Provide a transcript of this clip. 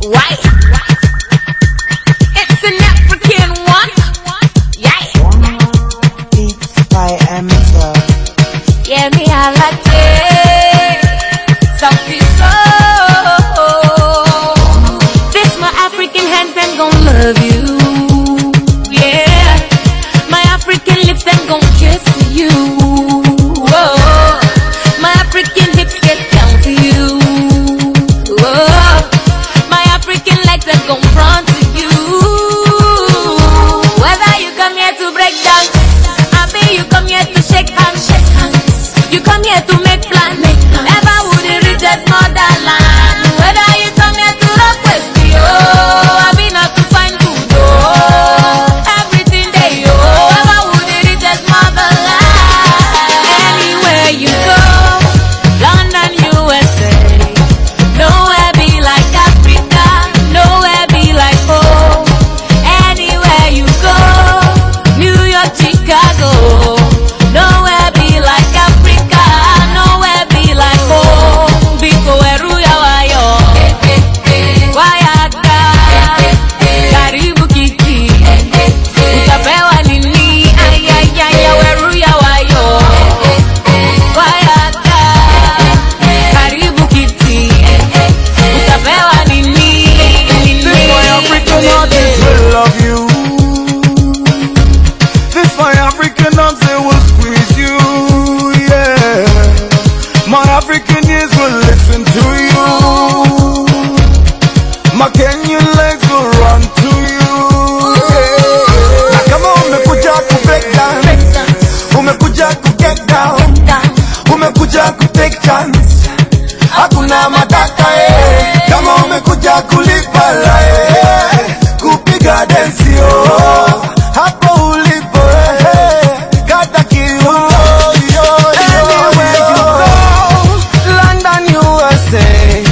Why? It's an African one. Yeah. It's by Amazon. Yeah, me I like it. Something so. This my African hands, them gon' love you. Yeah. My African lips, them gon' kiss you. Whoa. My African hips get down to you. Whoa. My African legs, them gon' front to you. Whether you come here to break dance, I mean you come here to shake hands. You come here to make plans. Never would it reach that motherland. Whether you come here to rock with me, oh, I be not to find good, oh, everything they oh, never would it reach that motherland. Anywhere you go, London, USA, nowhere be like Africa, nowhere be like home. Anywhere you go, New York, Chicago, nowhere be like Africa, nowhere be like home. Biko eruya wayo, wayaka, karibu kiti, utapewa nini? Ayayaya weruya wayo, wayaka, karibu kiti, utapewa nini? This my African artists will love you. This my African arms, they will squeeze you, yeah. My African ears will listen to you. My Kenyan legs will run to you, yeah. Na kama umekuja ku break dance, umekuja ku get down, umekuja ku take chance, hakuna matata eh. Kama umekuja kulipa la eh, kupiga dance yo, hapo ulipo eh, kata kiuno yo. Anywhere you go, London, USA,